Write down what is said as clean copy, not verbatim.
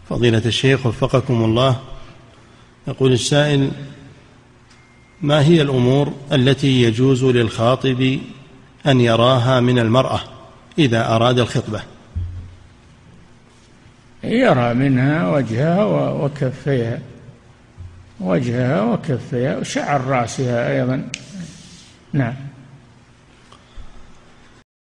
فضيلة الشيخ وفقكم الله، يقول السائل: ما هي الأمور التي يجوز للخاطب أن يراها من المرأة إذا أراد الخطبة؟ يرى منها وجهها وكفيها وشعر رأسها أيضا. نعم.